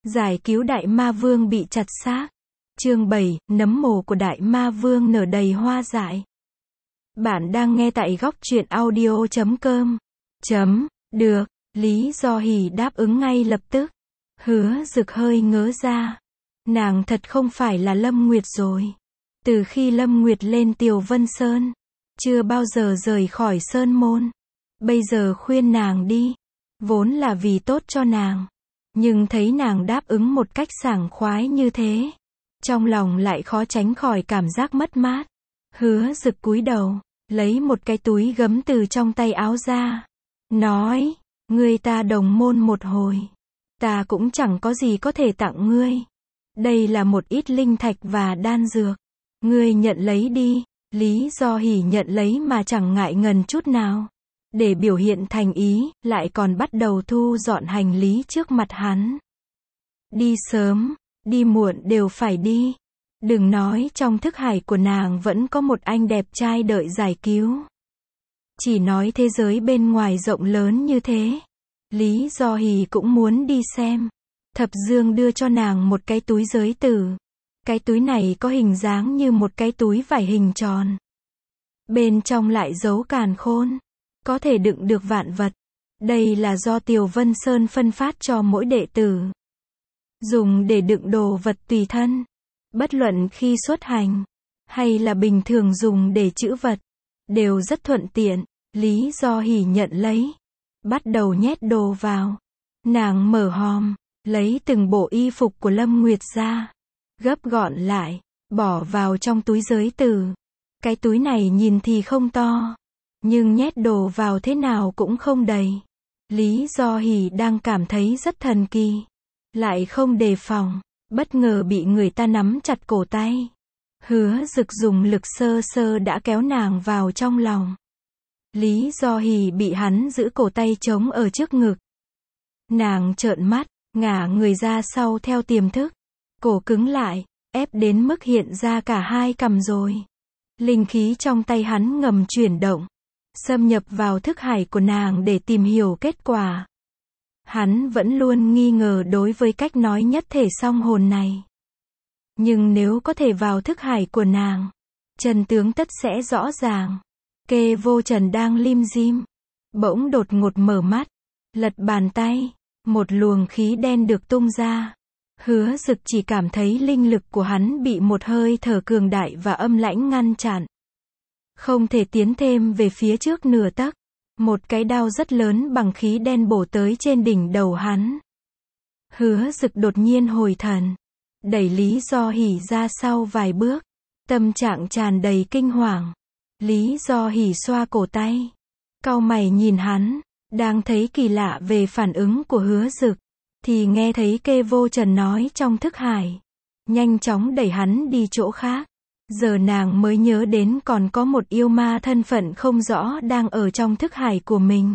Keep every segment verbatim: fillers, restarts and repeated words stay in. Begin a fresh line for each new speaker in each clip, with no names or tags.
Giải cứu Đại Ma Vương bị chặt xác. Chương bảy, nấm mồ của Đại Ma Vương nở đầy hoa dại. Bạn đang nghe tại góc truyện audio chấm com. Chấm, được, Lý Do Hỷ đáp ứng ngay lập tức. Hứa Dực hơi ngớ ra. Nàng thật không phải là Lâm Nguyệt rồi. Từ khi Lâm Nguyệt lên Tiều Vân Sơn, chưa bao giờ rời khỏi Sơn Môn. Bây giờ khuyên nàng đi, vốn là vì tốt cho nàng. Nhưng thấy nàng đáp ứng một cách sảng khoái như thế, trong lòng lại khó tránh khỏi cảm giác mất mát. Hứa Dực cúi đầu, lấy một cái túi gấm từ trong tay áo ra. Nói, ngươi ta đồng môn một hồi. Ta cũng chẳng có gì có thể tặng ngươi. Đây là một ít linh thạch và đan dược. Ngươi nhận lấy đi. Lý Do Hỷ nhận lấy mà chẳng ngại ngần chút nào. Để biểu hiện thành ý, lại còn bắt đầu thu dọn hành lý trước mặt hắn. Đi sớm, đi muộn đều phải đi. Đừng nói trong thức hải của nàng vẫn có một anh đẹp trai đợi giải cứu. Chỉ nói thế giới bên ngoài rộng lớn như thế. Lý Do Hỷ cũng muốn đi xem. Thập Dương đưa cho nàng một cái túi giới tử. Cái túi này có hình dáng như một cái túi vải hình tròn. Bên trong lại giấu càn khôn. Có thể đựng được vạn vật. Đây là do Tiều Vân Sơn phân phát cho mỗi đệ tử. Dùng để đựng đồ vật tùy thân. Bất luận khi xuất hành, hay là bình thường dùng để trữ vật, đều rất thuận tiện. Lý Do Hỷ nhận lấy. Bắt đầu nhét đồ vào. Nàng mở hòm, lấy từng bộ y phục của Lâm Nguyệt ra. Gấp gọn lại, bỏ vào trong túi giới tử. Cái túi này nhìn thì không to, nhưng nhét đồ vào thế nào cũng không đầy. Lý Do Hỷ đang cảm thấy rất thần kỳ. Lại không đề phòng, bất ngờ bị người ta nắm chặt cổ tay. Hứa Dực dùng lực sơ sơ đã kéo nàng vào trong lòng. Lý Do Hỷ bị hắn giữ cổ tay trống ở trước ngực. Nàng trợn mắt, ngả người ra sau theo tiềm thức. Cổ cứng lại, ép đến mức hiện ra cả hai cằm rồi. Linh khí trong tay hắn ngầm chuyển động, xâm nhập vào thức hải của nàng để tìm hiểu kết quả. Hắn vẫn luôn nghi ngờ đối với cách nói nhất thể song hồn này. Nhưng nếu có thể vào thức hải của nàng, chân tướng tất sẽ rõ ràng. Kê Vô Trần đang lim dim, bỗng đột ngột mở mắt, lật bàn tay, một luồng khí đen được tung ra. Hứa Dực chỉ cảm thấy linh lực của hắn bị một hơi thở cường đại và âm lãnh ngăn chặn. Không thể tiến thêm về phía trước nửa tấc. Một cái đao rất lớn bằng khí đen bổ tới trên đỉnh đầu hắn. Hứa Dực đột nhiên hồi thần, đẩy Lý Do Hỷ ra sau vài bước, tâm trạng tràn đầy kinh hoàng. Lý Do Hỷ xoa cổ tay, cau mày nhìn hắn, đang thấy kỳ lạ về phản ứng của Hứa Dực, thì nghe thấy Kê Vô Trần nói trong thức hải, nhanh chóng đẩy hắn đi chỗ khác. Giờ nàng mới nhớ đến còn có một yêu ma thân phận không rõ đang ở trong thức hải của mình.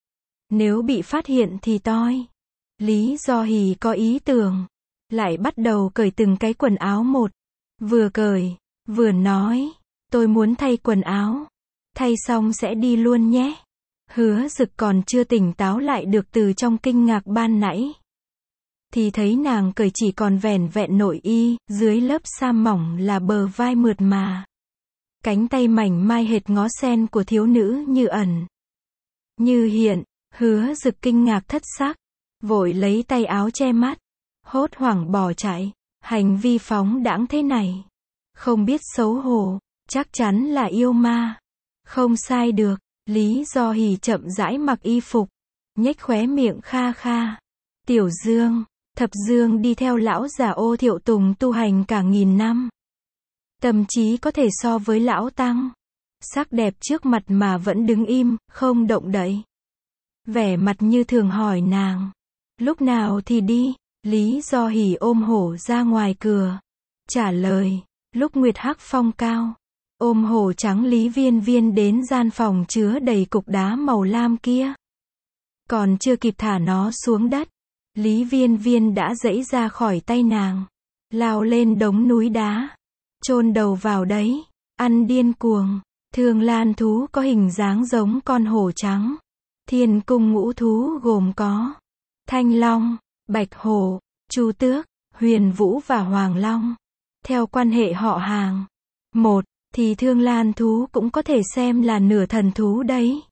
Nếu bị phát hiện thì toi. Lý Do Hỷ có ý tưởng, lại bắt đầu cởi từng cái quần áo một. Vừa cởi, vừa nói, tôi muốn thay quần áo. Thay xong sẽ đi luôn nhé. Hứa Dực còn chưa tỉnh táo lại được từ trong kinh ngạc ban nãy. Thì thấy nàng cởi chỉ còn vẻn vẹn nội y, dưới lớp sa mỏng là bờ vai mượt mà. Cánh tay mảnh mai hệt ngó sen của thiếu nữ như ẩn, như hiện. Hứa Dực kinh ngạc thất sắc, vội lấy tay áo che mắt, hốt hoảng bỏ chạy. Hành vi phóng đãng thế này, không biết xấu hổ, chắc chắn là yêu ma. Không sai được. Lý Do Hỷ chậm rãi mặc y phục, nhếch khóe miệng kha kha. Tiểu Dương, Thập Dương đi theo lão già Ô Thiệu Tùng tu hành cả nghìn năm. Tâm trí có thể so với lão tăng. Sắc đẹp trước mặt mà vẫn đứng im, không động đậy. Vẻ mặt như thường hỏi nàng, lúc nào thì đi? Lý Do Hỷ ôm hổ ra ngoài cửa, trả lời, lúc Nguyệt Hắc phong cao. Ôm hổ trắng Lý Viên Viên đến gian phòng chứa đầy cục đá màu lam kia. Còn chưa kịp thả nó xuống đất, Lý Viên Viên đã giãy ra khỏi tay nàng, lao lên đống núi đá, chôn đầu vào đấy, ăn điên cuồng. Thương Lan thú có hình dáng giống con hổ trắng. Thiên cung ngũ thú gồm có Thanh Long, Bạch Hổ, Chu Tước, Huyền Vũ và Hoàng Long. Theo quan hệ họ hàng. Một, thì Thương Lan thú cũng có thể xem là nửa thần thú đấy.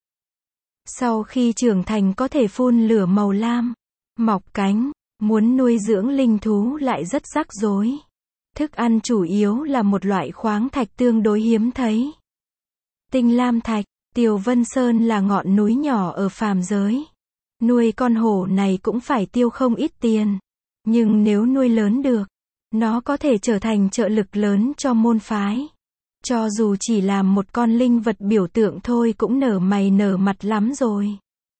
Sau khi trưởng thành có thể phun lửa màu lam, mọc cánh, muốn nuôi dưỡng linh thú lại rất rắc rối. Thức ăn chủ yếu là một loại khoáng thạch tương đối hiếm thấy. Tinh lam thạch, Tiều Vân Sơn là ngọn núi nhỏ ở phàm giới. Nuôi con hổ này cũng phải tiêu không ít tiền. Nhưng nếu nuôi lớn được, nó có thể trở thành trợ lực lớn cho môn phái. Cho dù chỉ làm một con linh vật biểu tượng thôi cũng nở mày nở mặt lắm rồi.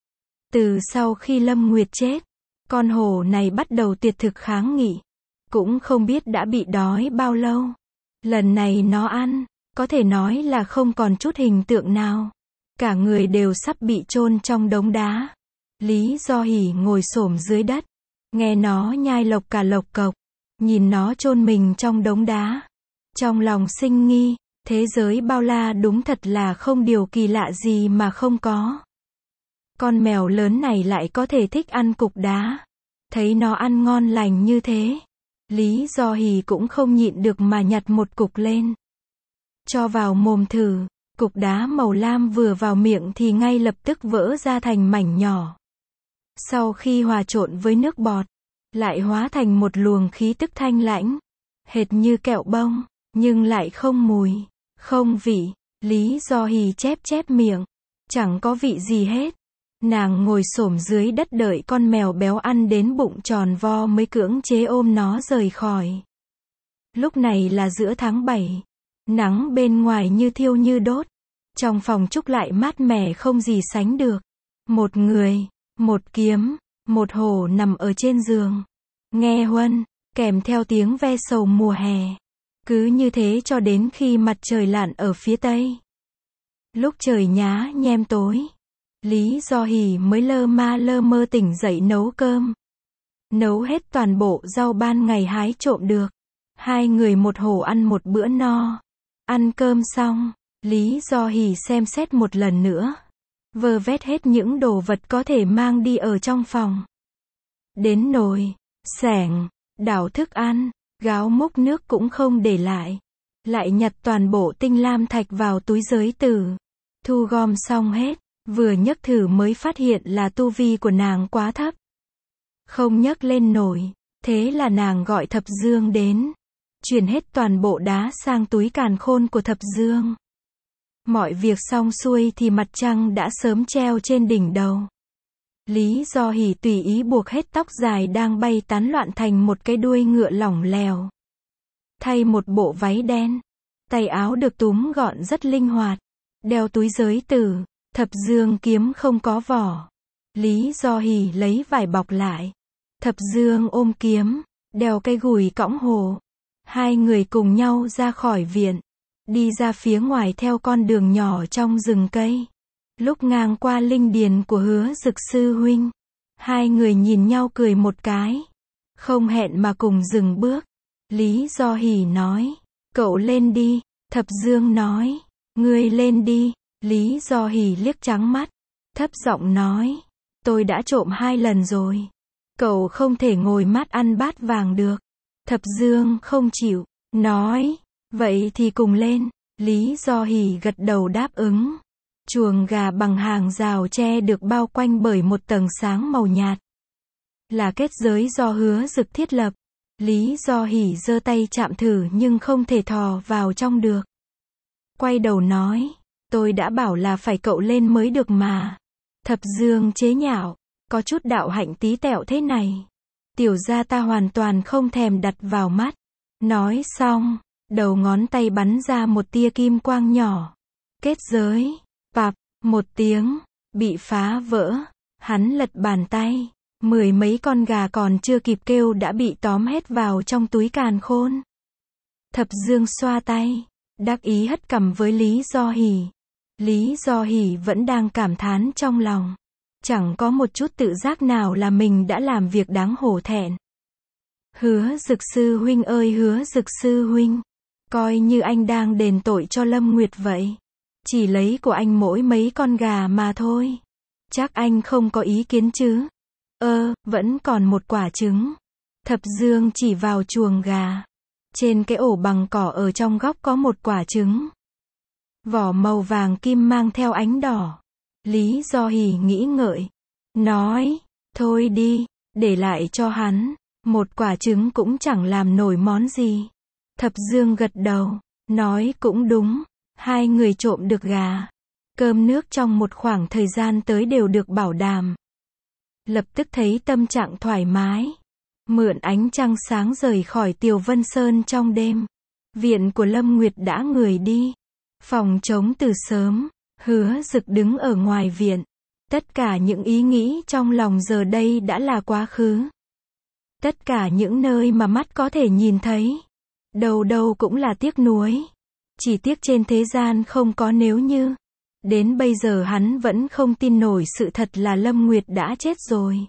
Từ sau khi Lâm Nguyệt chết, con hổ này bắt đầu tuyệt thực kháng nghị. Cũng không biết đã bị đói bao lâu. Lần này nó ăn, có thể nói là không còn chút hình tượng nào. Cả người đều sắp bị chôn trong đống đá. Lý Do Hỷ ngồi xổm dưới đất, nghe nó nhai lộc cả lộc cộc, nhìn nó chôn mình trong đống đá. Trong lòng sinh nghi, thế giới bao la đúng thật là không điều kỳ lạ gì mà không có. Con mèo lớn này lại có thể thích ăn cục đá. Thấy nó ăn ngon lành như thế, Lý Do Hỷ cũng không nhịn được mà nhặt một cục lên. Cho vào mồm thử, cục đá màu lam vừa vào miệng thì ngay lập tức vỡ ra thành mảnh nhỏ. Sau khi hòa trộn với nước bọt, lại hóa thành một luồng khí tức thanh lãnh, hệt như kẹo bông, nhưng lại không mùi, không vị. Lý Do Hỷ chép chép miệng, chẳng có vị gì hết. Nàng ngồi xổm dưới đất đợi con mèo béo ăn đến bụng tròn vo mới cưỡng chế ôm nó rời khỏi. Lúc này là giữa tháng bảy, nắng bên ngoài như thiêu như đốt, trong phòng Trúc lại mát mẻ không gì sánh được. Một người, một kiếm, một hổ nằm ở trên giường, nghe huân, kèm theo tiếng ve sầu mùa hè. Cứ như thế cho đến khi mặt trời lặn ở phía tây. Lúc trời nhá nhem tối, Lý Do Hỷ mới lơ ma lơ mơ tỉnh dậy nấu cơm. Nấu hết toàn bộ rau ban ngày hái trộm được. Hai người một hổ ăn một bữa no. Ăn cơm xong, Lý Do Hỷ xem xét một lần nữa. Vơ vét hết những đồ vật có thể mang đi ở trong phòng. Đến nồi, xẻng, đảo thức ăn, gáo múc nước cũng không để lại. Lại nhặt toàn bộ tinh lam thạch vào túi giới tử. Thu gom xong hết, vừa nhấc thử mới phát hiện là tu vi của nàng quá thấp. Không nhấc lên nổi, thế là nàng gọi Thập Dương đến. Chuyển hết toàn bộ đá sang túi càn khôn của Thập Dương. Mọi việc xong xuôi thì mặt trăng đã sớm treo trên đỉnh đầu. Lý Do Hỷ tùy ý buộc hết tóc dài đang bay tán loạn thành một cái đuôi ngựa lỏng lẻo. Thay một bộ váy đen, tay áo được túm gọn rất linh hoạt, đeo túi giới tử, Thập Dương kiếm không có vỏ. Lý Do Hỷ lấy vải bọc lại. Thập Dương ôm kiếm, đeo cây gùi cõng hồ. Hai người cùng nhau ra khỏi viện, đi ra phía ngoài theo con đường nhỏ trong rừng cây. Lúc ngang qua linh điền của Hứa Dực sư huynh, hai người nhìn nhau cười một cái, không hẹn mà cùng dừng bước. Lý Do Hỷ nói, cậu lên đi. Thập Dương nói, ngươi lên đi. Lý Do Hỷ liếc trắng mắt, thấp giọng nói, tôi đã trộm hai lần rồi. Cậu không thể ngồi mát ăn bát vàng được. Thập Dương không chịu, nói, vậy thì cùng lên. Lý Do Hỷ gật đầu đáp ứng. Chuồng gà bằng hàng rào tre được bao quanh bởi một tầng sáng màu nhạt. Là kết giới do Hứa Dực thiết lập. Lý Do Hỷ giơ tay chạm thử nhưng không thể thò vào trong được. Quay đầu nói, tôi đã bảo là phải cậu lên mới được mà. Thập Dương chế nhạo, có chút đạo hạnh tí tẹo thế này. Tiểu gia ta hoàn toàn không thèm đặt vào mắt. Nói xong, đầu ngón tay bắn ra một tia kim quang nhỏ. Kết giới, pạp, một tiếng, bị phá vỡ. Hắn lật bàn tay, mười mấy con gà còn chưa kịp kêu đã bị tóm hết vào trong túi càn khôn. Thập Dương xoa tay, đắc ý hất cằm với Lý Do Hỷ. Lý Do Hỷ vẫn đang cảm thán trong lòng. Chẳng có một chút tự giác nào là mình đã làm việc đáng hổ thẹn. Hứa Dực sư huynh ơi Hứa Dực sư huynh, coi như anh đang đền tội cho Lâm Nguyệt vậy. Chỉ lấy của anh mỗi mấy con gà mà thôi. Chắc anh không có ý kiến chứ? Ơ, vẫn còn một quả trứng. Thập Dương chỉ vào chuồng gà. Trên cái ổ bằng cỏ ở trong góc có một quả trứng. Vỏ màu vàng kim mang theo ánh đỏ. Lý Do Hỷ nghĩ ngợi. Nói, thôi đi, để lại cho hắn. Một quả trứng cũng chẳng làm nổi món gì. Thập Dương gật đầu. Nói cũng đúng. Hai người trộm được gà. Cơm nước trong một khoảng thời gian tới đều được bảo đảm. Lập tức thấy tâm trạng thoải mái. Mượn ánh trăng sáng rời khỏi Tiều Vân Sơn trong đêm. Viện của Lâm Nguyệt đã người đi. Phòng trống từ sớm. Hứa Dực đứng ở ngoài viện. Tất cả những ý nghĩ trong lòng giờ đây đã là quá khứ. Tất cả những nơi mà mắt có thể nhìn thấy. Đâu đâu cũng là tiếc nuối. Chỉ tiếc trên thế gian không có nếu như. Đến bây giờ hắn vẫn không tin nổi sự thật là Lâm Nguyệt đã chết rồi.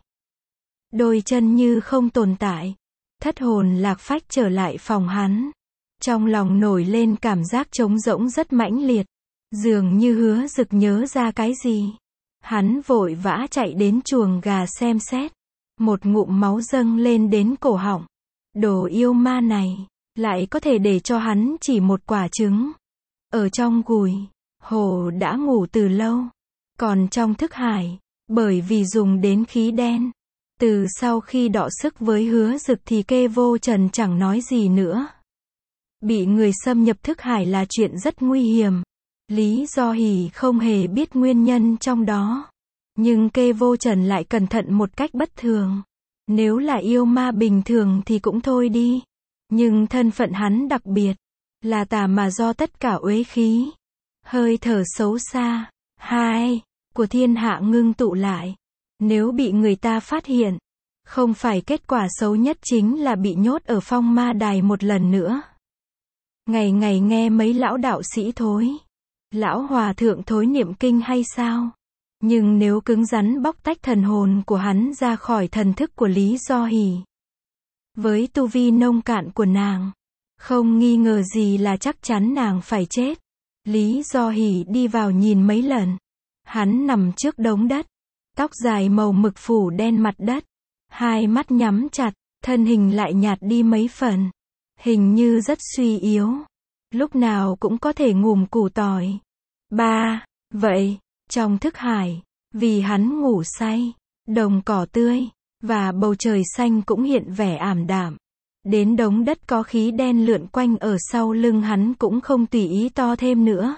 Đôi chân như không tồn tại. Thất hồn lạc phách trở lại phòng hắn. Trong lòng nổi lên cảm giác trống rỗng rất mãnh liệt. Dường như Hứa Dực nhớ ra cái gì. Hắn vội vã chạy đến chuồng gà xem xét. Một ngụm máu dâng lên đến cổ họng. Đồ yêu ma này, lại có thể để cho hắn chỉ một quả trứng. Ở trong gùi, hổ đã ngủ từ lâu. Còn trong thức hải, bởi vì dùng đến khí đen. Từ sau khi đọ sức với Hứa Dực thì Kê Vô Trần chẳng nói gì nữa. Bị người xâm nhập thức hải là chuyện rất nguy hiểm. Lý Do Hỷ không hề biết nguyên nhân trong đó. Nhưng Kê Vô Trần lại cẩn thận một cách bất thường. Nếu là yêu ma bình thường thì cũng thôi đi. Nhưng thân phận hắn đặc biệt. Là tà mà do tất cả uế khí. Hơi thở xấu xa. Hai. Của thiên hạ ngưng tụ lại. Nếu bị người ta phát hiện. Không phải kết quả xấu nhất chính là bị nhốt ở phong ma đài một lần nữa. Ngày ngày nghe mấy lão đạo sĩ thối. Lão hòa thượng thối niệm kinh hay sao? Nhưng nếu cứng rắn bóc tách thần hồn của hắn ra khỏi thần thức của Lý Do Hỷ. Với tu vi nông cạn của nàng. Không nghi ngờ gì là chắc chắn nàng phải chết. Lý Do Hỷ đi vào nhìn mấy lần. Hắn nằm trước đống đất. Tóc dài màu mực phủ đen mặt đất. Hai mắt nhắm chặt, thân hình lại nhạt đi mấy phần. Hình như rất suy yếu. Lúc nào cũng có thể ngùm củ tỏi. Ba. Vậy, trong thức hải, vì hắn ngủ say, đồng cỏ tươi, và bầu trời xanh cũng hiện vẻ ảm đạm. Đến đống đất có khí đen lượn quanh ở sau lưng hắn cũng không tùy ý to thêm nữa.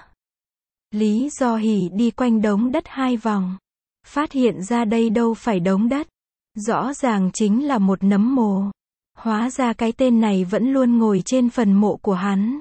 Lý Do Hỷ đi quanh đống đất hai vòng. Phát hiện ra đây đâu phải đống đất. Rõ ràng chính là một nấm mồ. Hóa ra cái tên này vẫn luôn ngồi trên phần mộ của hắn.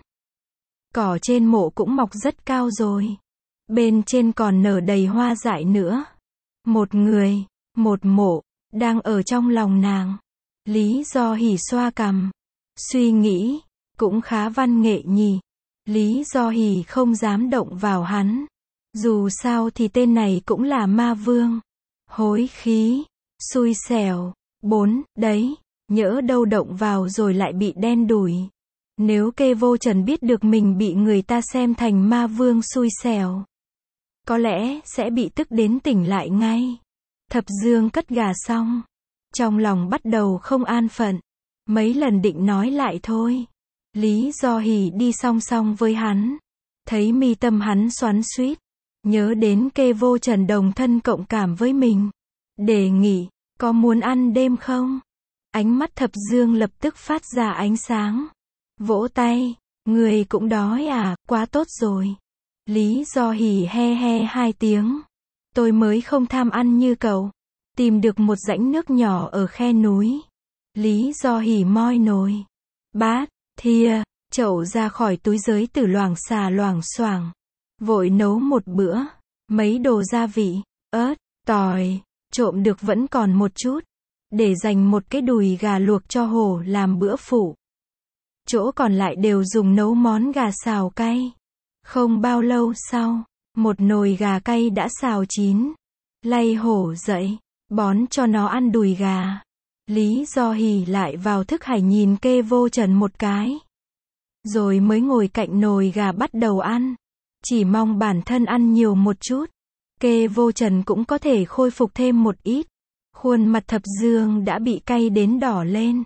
Cỏ trên mộ cũng mọc rất cao rồi. Bên trên còn nở đầy hoa dại nữa. Một người, một mộ, đang ở trong lòng nàng. Lý Do Hỷ xoa cằm. Suy nghĩ, cũng khá văn nghệ nhỉ. Lý Do Hỷ không dám động vào hắn. Dù sao thì tên này cũng là ma vương. Hối khí, xui xẻo. Bốn, đấy, nhỡ đâu động vào rồi lại bị đen đủi. Nếu Kê Vô Trần biết được mình bị người ta xem thành ma vương xui xẻo, có lẽ sẽ bị tức đến tỉnh lại ngay. Thập Dương cất gà xong. Trong lòng bắt đầu không an phận. Mấy lần định nói lại thôi. Lý Do Hỷ đi song song với hắn. Thấy mi tâm hắn xoắn xuýt. Nhớ đến Kê Vô Trần đồng thân cộng cảm với mình. Đề nghị, có muốn ăn đêm không? Ánh mắt Thập Dương lập tức phát ra ánh sáng. Vỗ tay, người cũng đói à, quá tốt rồi. Lý Do Hỷ he he hai tiếng. Tôi mới không tham ăn như cậu. Tìm được một rãnh nước nhỏ ở khe núi. Lý Do Hỷ moi nồi, bát, thìa, chậu ra khỏi túi giới tử loảng xà loảng xoảng. Vội nấu một bữa. Mấy đồ gia vị, ớt, tỏi, trộm được vẫn còn một chút. Để dành một cái đùi gà luộc cho hổ làm bữa phụ. Chỗ còn lại đều dùng nấu món gà xào cay. Không bao lâu sau, một nồi gà cay đã xào chín. Lay hổ dậy, bón cho nó ăn đùi gà. Lý Do Hỷ lại vào thức hải nhìn Kê Vô Trần một cái. Rồi mới ngồi cạnh nồi gà bắt đầu ăn. Chỉ mong bản thân ăn nhiều một chút. Kê Vô Trần cũng có thể khôi phục thêm một ít. Khuôn mặt Thập Dương đã bị cay đến đỏ lên.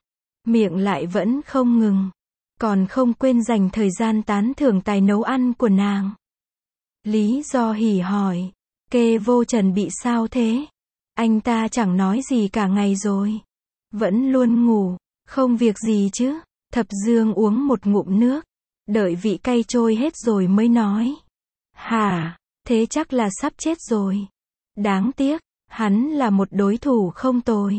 miệng lại vẫn không ngừng, còn không quên dành thời gian tán thưởng tài nấu ăn của nàng. Lý Do Hỉ hỏi, Kê Vô Trần bị sao thế? Anh ta chẳng nói gì cả ngày rồi. Vẫn luôn ngủ, không việc gì chứ. Thập Dương uống một ngụm nước, đợi vị cay trôi hết rồi mới nói. Hả, thế chắc là sắp chết rồi. Đáng tiếc, hắn là một đối thủ không tồi.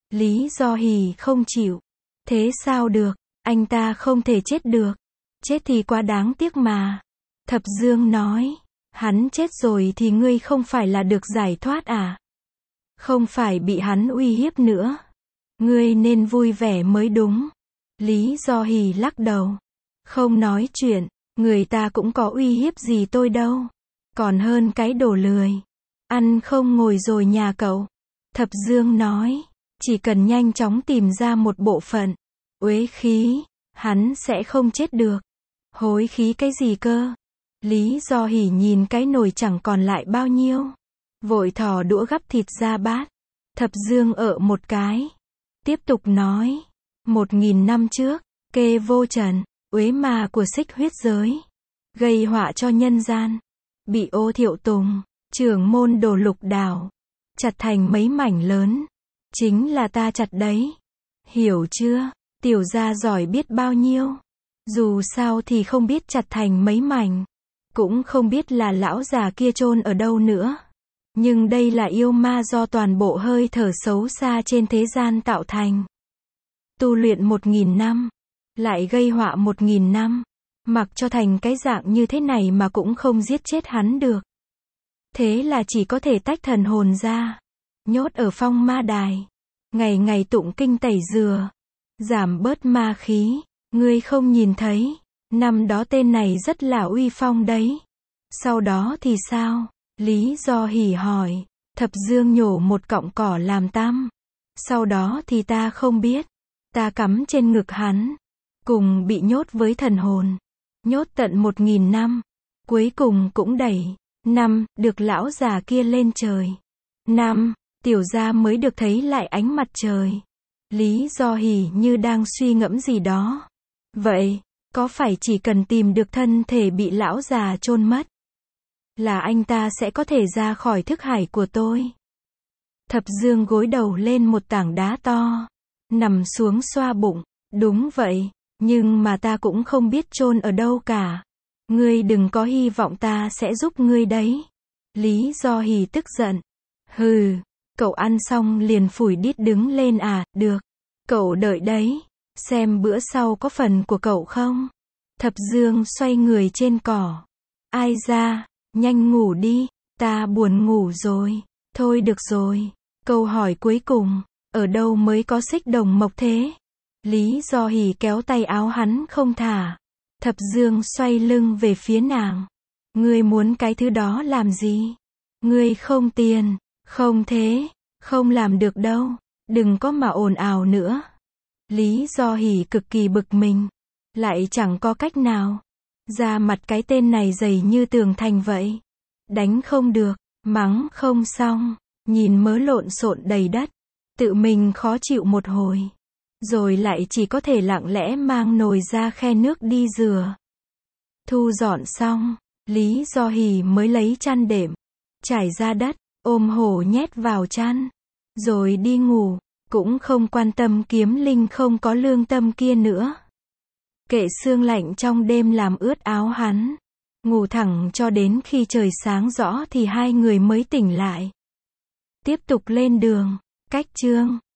Lý Do Hỉ không chịu. Thế sao được, anh ta không thể chết được. Chết thì quá đáng tiếc mà. Thập Dương nói, hắn chết rồi thì ngươi không phải là được giải thoát à? Không phải bị hắn uy hiếp nữa. Ngươi nên vui vẻ mới đúng. Lý Do Hỉ lắc đầu. Không nói chuyện, người ta cũng có uy hiếp gì tôi đâu. Còn hơn cái đồ lười. Ăn không ngồi rồi nhà cậu. Thập Dương nói, chỉ cần nhanh chóng tìm ra một bộ phận uế khí, hắn sẽ không chết được. Hối khí cái gì cơ? Lý Do Hỉ nhìn cái nồi chẳng còn lại bao nhiêu, vội thò đũa gắp thịt ra bát. Thập Dương ợ một cái, tiếp tục nói, một nghìn năm trước, Kê Vô Trần, uế ma của xích huyết giới, gây họa cho nhân gian, bị Ô Thiệu Tùng, trưởng môn Đồ Lục Đảo, chặt thành mấy mảnh lớn. Chính là ta chặt đấy. Hiểu chưa? Tiểu gia giỏi biết bao nhiêu. Dù sao thì không biết chặt thành mấy mảnh. Cũng không biết là lão già kia chôn ở đâu nữa. Nhưng đây là yêu ma do toàn bộ hơi thở xấu xa trên thế gian tạo thành. Tu luyện một nghìn năm, lại gây họa một nghìn năm. Mặc cho thành cái dạng như thế này mà cũng không giết chết hắn được. Thế là chỉ có thể tách thần hồn ra, nhốt ở phong ma đài, ngày ngày tụng kinh tẩy dừa, giảm bớt ma khí. Ngươi không nhìn thấy, năm đó tên này rất là uy phong đấy. Sau đó thì sao? Lý Do Hỉ hỏi. Thập Dương nhổ một cọng cỏ làm tăm. Sau đó thì ta không biết. Ta cắm trên ngực hắn, cùng bị nhốt với thần hồn, nhốt tận một nghìn năm. Cuối cùng cũng đẩy năm được lão già kia lên trời. Năm, tiểu gia mới được thấy lại ánh mặt trời. Lý Do Hỉ như đang suy ngẫm gì đó. Vậy, có phải chỉ cần tìm được thân thể bị lão già chôn mất, là anh ta sẽ có thể ra khỏi thức hải của tôi? Thập Dương gối đầu lên một tảng đá to, nằm xuống xoa bụng. Đúng vậy, nhưng mà ta cũng không biết chôn ở đâu cả. Ngươi đừng có hy vọng ta sẽ giúp ngươi đấy. Lý Do Hỉ tức giận. Hừ, cậu ăn xong liền phủi đít đứng lên à? Được, cậu đợi đấy, xem bữa sau có phần của cậu không. Thập Dương xoay người trên cỏ. Ai ra, nhanh ngủ đi, ta buồn ngủ rồi. Thôi được rồi, câu hỏi cuối cùng, ở đâu mới có xích đồng mộc thế? Lý Do Hỉ kéo tay áo hắn không thả. Thập Dương xoay lưng về phía nàng. Ngươi muốn cái thứ đó làm gì? Ngươi không tiền, không thế, không làm được đâu, đừng có mà ồn ào nữa. Lý Do Hỉ cực kỳ bực mình, lại chẳng có cách nào. Da mặt cái tên này dày như tường thành vậy. Đánh không được, mắng không xong, nhìn mớ lộn xộn đầy đất, tự mình khó chịu một hồi. Rồi lại chỉ có thể lặng lẽ mang nồi ra khe nước đi rửa. Thu dọn xong, Lý Do Hỉ mới lấy chăn đệm, trải ra đất, ôm hổ nhét vào chăn, rồi đi ngủ, cũng không quan tâm kiếm linh không có lương tâm kia nữa. Kệ sương lạnh trong đêm làm ướt áo hắn. Ngủ thẳng cho đến khi trời sáng rõ thì hai người mới tỉnh lại. Tiếp tục lên đường, cách chương